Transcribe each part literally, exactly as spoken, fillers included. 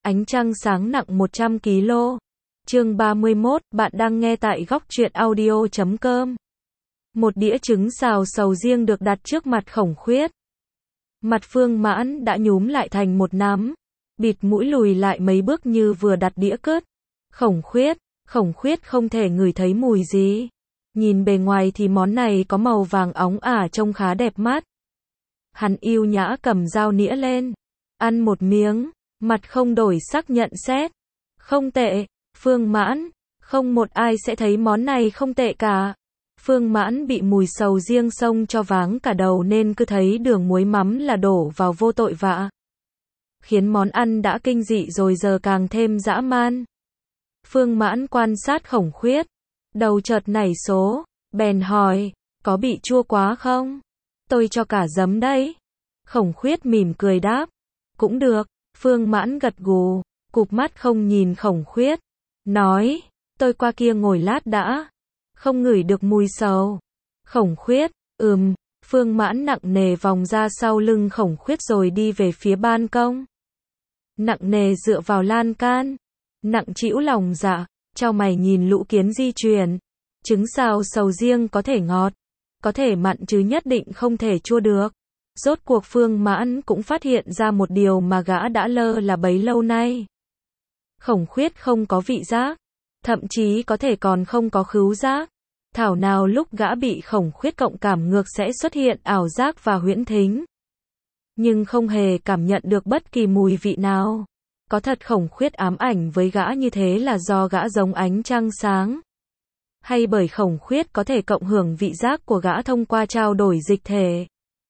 Ánh trăng sáng nặng một trăm ki lô gam. Chương ba mươi mốt, bạn đang nghe tại góc truyện audio chấm com. Một đĩa trứng xào sầu riêng được đặt trước mặt Khổng Khuyết. Mặt Phương Mãn đã nhúm lại thành một nắm, bịt mũi lùi lại mấy bước như vừa đặt đĩa cất. Khổng Khuyết, Khổng Khuyết không thể ngửi thấy mùi gì. Nhìn bề ngoài thì món này có màu vàng óng ả trông khá đẹp mắt. Hắn yêu nhã cầm dao nĩa lên, ăn một miếng, mặt không đổi sắc nhận xét. Không tệ, Phương Mãn, không một ai sẽ thấy món này không tệ cả. Phương Mãn bị mùi sầu riêng xông cho váng cả đầu nên cứ thấy đường muối mắm là đổ vào vô tội vạ. Khiến món ăn đã kinh dị rồi giờ càng thêm dã man. Phương Mãn quan sát Khổng Khuyết, đầu chợt nảy số, bèn hỏi, có bị chua quá không? Tôi cho cả giấm đấy. Khổng Khuyết mỉm cười đáp, cũng được. Phương Mãn gật gù, cụp mắt không nhìn Khổng Khuyết, nói, tôi qua kia ngồi lát đã, không ngửi được mùi sầu. Khổng Khuyết, ừm, Phương Mãn nặng nề vòng ra sau lưng Khổng Khuyết rồi đi về phía ban công. Nặng nề dựa vào lan can, nặng trĩu lòng dạ, chau mày nhìn lũ kiến di chuyển. Trứng xào sầu riêng có thể ngọt, có thể mặn chứ nhất định không thể chua được. Rốt cuộc Phương Mãn cũng phát hiện ra một điều mà gã đã lơ là bấy lâu nay. Khổng Khuyết không có vị giác, thậm chí có thể còn không có khứu giác. Thảo nào lúc gã bị Khổng Khuyết cộng cảm ngược sẽ xuất hiện ảo giác và huyễn thính. Nhưng không hề cảm nhận được bất kỳ mùi vị nào. Có thật Khổng Khuyết ám ảnh với gã như thế là do gã giống ánh trăng sáng? Hay bởi Khổng Khuyết có thể cộng hưởng vị giác của gã thông qua trao đổi dịch thể?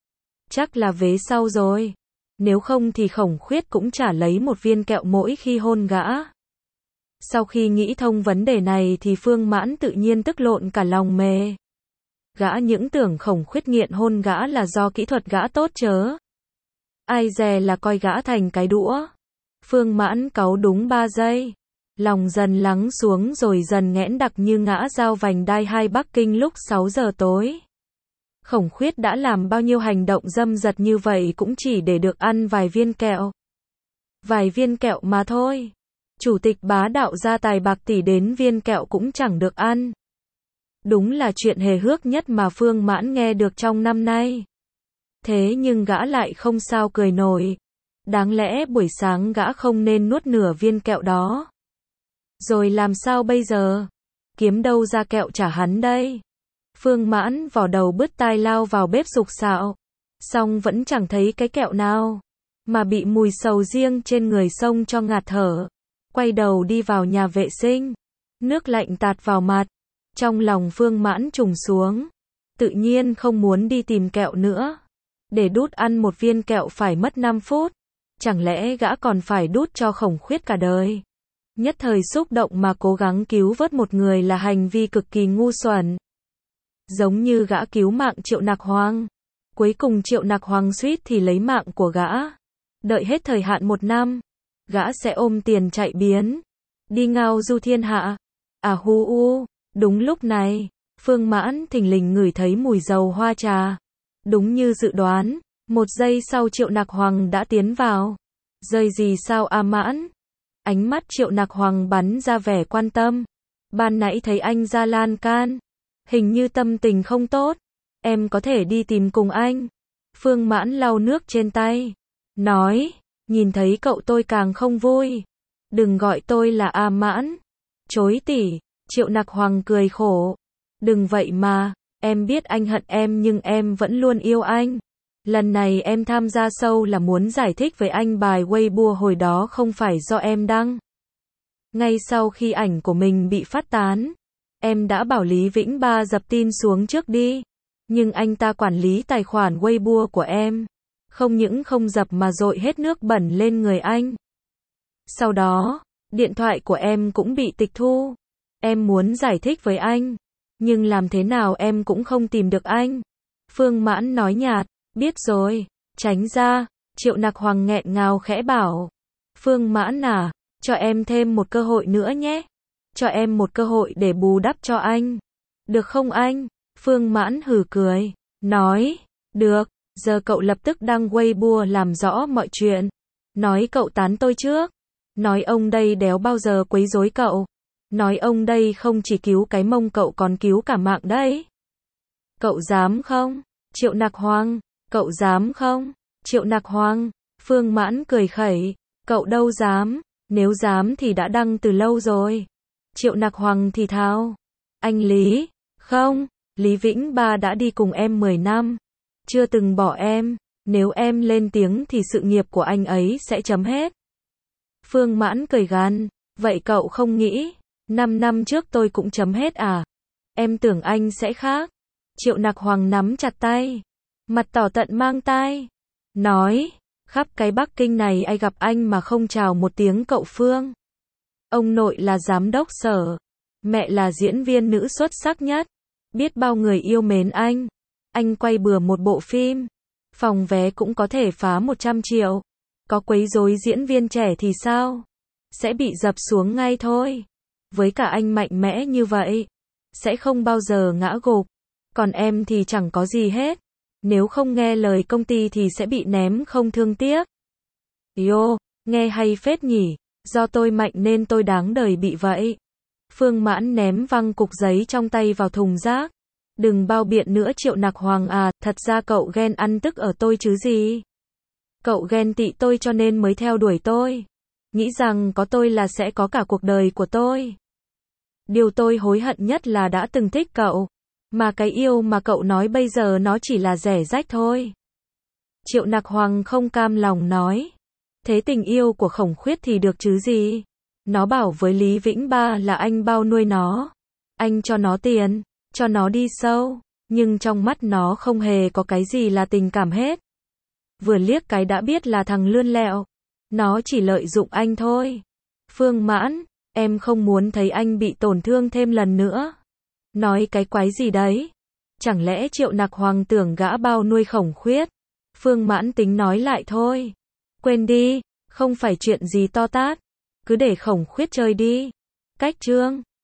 Chắc là vế sau rồi. Nếu không thì Khổng Khuyết cũng chả lấy một viên kẹo mỗi khi hôn gã. Sau khi nghĩ thông vấn đề này thì Phương Mãn tự nhiên tức lộn cả lòng mề. Gã những tưởng Khổng Khuyết nghiện hôn gã là do kỹ thuật gã tốt chớ. Ai dè là coi gã thành cái đũa. Phương Mãn cáu đúng ba giây. Lòng dần lắng xuống rồi dần nghẽn đặc như ngã dao vành đai hai Bắc Kinh lúc sáu giờ tối. Khổng Khuyết đã làm bao nhiêu hành động dâm dật như vậy cũng chỉ để được ăn vài viên kẹo. Vài viên kẹo mà thôi. Chủ tịch bá đạo gia tài bạc tỷ đến viên kẹo cũng chẳng được ăn. Đúng là chuyện hề hước nhất mà Phương Mãn nghe được trong năm nay. Thế nhưng gã lại không sao cười nổi. Đáng lẽ buổi sáng gã không nên nuốt nửa viên kẹo đó. Rồi làm sao bây giờ? Kiếm đâu ra kẹo trả hắn đây? Phương Mãn vò đầu bứt tai lao vào bếp sục sạo. Xong vẫn chẳng thấy cái kẹo nào. Mà bị mùi sầu riêng trên người xông cho ngạt thở. Quay đầu đi vào nhà vệ sinh. Nước lạnh tạt vào mặt. Trong lòng Phương Mãn trùng xuống. Tự nhiên không muốn đi tìm kẹo nữa. Để đút ăn một viên kẹo phải mất năm phút. Chẳng lẽ gã còn phải đút cho Khổng Khuyết cả đời? Nhất thời xúc động mà cố gắng cứu vớt một người là hành vi cực kỳ ngu xuẩn. Giống như gã cứu mạng Triệu Nặc Hoàng. Cuối cùng Triệu Nặc Hoàng suýt thì lấy mạng của gã. Đợi hết thời hạn một năm, gã sẽ ôm tiền chạy biến. Đi ngao du thiên hạ. À hu u, đúng lúc này, Phương Mãn thình lình ngửi thấy mùi dầu hoa trà. Đúng như dự đoán, một giây sau Triệu Nặc Hoàng đã tiến vào. Rơi gì sao a Mãn? Ánh mắt Triệu Nặc Hoàng bắn ra vẻ quan tâm. Ban nãy thấy anh ra lan can. Hình như tâm tình không tốt. Em có thể đi tìm cùng anh. Phương Mãn lau nước trên tay. Nói, nhìn thấy cậu tôi càng không vui. Đừng gọi tôi là A Mãn. Chối tỉ, Triệu Nặc Hoàng cười khổ. Đừng vậy mà, em biết anh hận em nhưng em vẫn luôn yêu anh. Lần này em tham gia show là muốn giải thích với anh bài Weibo hồi đó không phải do em đăng. Ngay sau khi ảnh của mình bị phát tán, em đã bảo Lý Vĩnh Ba dập tin xuống trước đi. Nhưng anh ta quản lý tài khoản Weibo của em. Không những không dập mà dội hết nước bẩn lên người anh. Sau đó, điện thoại của em cũng bị tịch thu. Em muốn giải thích với anh. Nhưng làm thế nào em cũng không tìm được anh. Phương Mãn nói nhạt, biết rồi, tránh ra. Triệu Nặc Hoàng nghẹn ngào khẽ bảo. Phương Mãn à, cho em thêm một cơ hội nữa nhé. Cho em một cơ hội để bù đắp cho anh. Được không anh? Phương Mãn hừ cười, nói, được, giờ cậu lập tức đăng Weibo làm rõ mọi chuyện. Nói cậu tán tôi trước. Nói ông đây đéo bao giờ quấy rối cậu. Nói ông đây không chỉ cứu cái mông cậu còn cứu cả mạng đấy. Cậu dám không? Triệu Nặc Hoàng. Cậu dám không? Triệu Nặc Hoàng. Phương Mãn cười khẩy. Cậu đâu dám. Nếu dám thì đã đăng từ lâu rồi. Triệu Nặc Hoàng thì thào. Anh Lý. Không. Lý Vĩnh Ba đã đi cùng em mười năm. Chưa từng bỏ em. Nếu em lên tiếng thì sự nghiệp của anh ấy sẽ chấm hết. Phương Mãn cười gằn. Vậy cậu không nghĩ, năm năm trước tôi cũng chấm hết à? Em tưởng anh sẽ khác. Triệu Nặc Hoàng nắm chặt tay. Mặt tỏ tận mang tai. Nói, khắp cái Bắc Kinh này ai gặp anh mà không chào một tiếng cậu Phương. Ông nội là giám đốc sở. Mẹ là diễn viên nữ xuất sắc nhất. Biết bao người yêu mến anh. Anh quay bừa một bộ phim. Phòng vé cũng có thể phá một trăm triệu. Có quấy rối diễn viên trẻ thì sao? Sẽ bị dập xuống ngay thôi. Với cả anh mạnh mẽ như vậy, sẽ không bao giờ ngã gục. Còn em thì chẳng có gì hết. Nếu không nghe lời công ty thì sẽ bị ném không thương tiếc. Yo, nghe hay phết nhỉ. Do tôi mạnh nên tôi đáng đời bị vậy. Phương Mãn ném văng cục giấy trong tay vào thùng rác. Đừng bao biện nữa Triệu Nặc Hoàng à, thật ra cậu ghen ăn tức ở tôi chứ gì. Cậu ghen tị tôi cho nên mới theo đuổi tôi. Nghĩ rằng có tôi là sẽ có cả cuộc đời của tôi. Điều tôi hối hận nhất là đã từng thích cậu. Mà cái yêu mà cậu nói bây giờ nó chỉ là rẻ rách thôi. Triệu Nặc Hoàng không cam lòng nói. Thế tình yêu của Khổng Khuyết thì được chứ gì. Nó bảo với Lý Vĩnh Ba là anh bao nuôi nó. Anh cho nó tiền, cho nó đi sâu. Nhưng trong mắt nó không hề có cái gì là tình cảm hết. Vừa liếc cái đã biết là thằng lươn lẹo. Nó chỉ lợi dụng anh thôi. Phương Mãn, em không muốn thấy anh bị tổn thương thêm lần nữa. Nói cái quái gì đấy? Chẳng lẽ Triệu Nặc Hoàng tưởng gã bao nuôi Khổng Khuyết? Phương Mãn tính nói lại thôi. Quên đi, không phải chuyện gì to tát. Cứ để Khổng Khuyết chơi đi. Cách chương